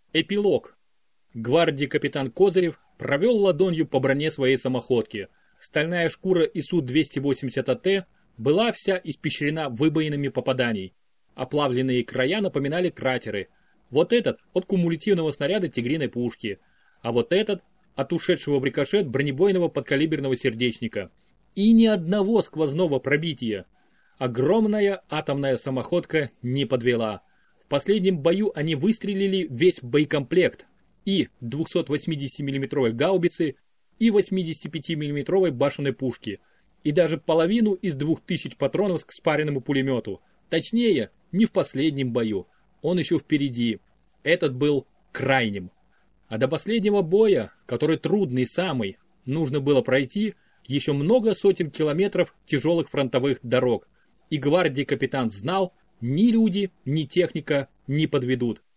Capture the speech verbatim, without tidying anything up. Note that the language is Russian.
Эпилог. Гвардии капитан Козырев провел ладонью по броне своей самоходки. Стальная шкура ИСУ двести восемьдесят АТ была вся испещрена выбоинами попаданий. Оплавленные края напоминали кратеры. Вот этот от кумулятивного снаряда тигриной пушки, а вот этот от ушедшего в рикошет бронебойного подкалиберного сердечника. И ни одного сквозного пробития. Огромная атомная самоходка не подвела. В последнем бою они выстрелили весь боекомплект и двухсотвосьмидесятимиллиметровой гаубицы, и восьмидесятипятимиллиметровой башенной пушки, и даже половину из двух тысяч патронов к спаренному пулемету. Точнее, не в последнем бою, он еще впереди. Этот был крайним. А до последнего боя, который трудный самый, нужно было пройти еще много сотен километров тяжелых фронтовых дорог. И гвардии капитан знал, ни люди, ни техника не подведут.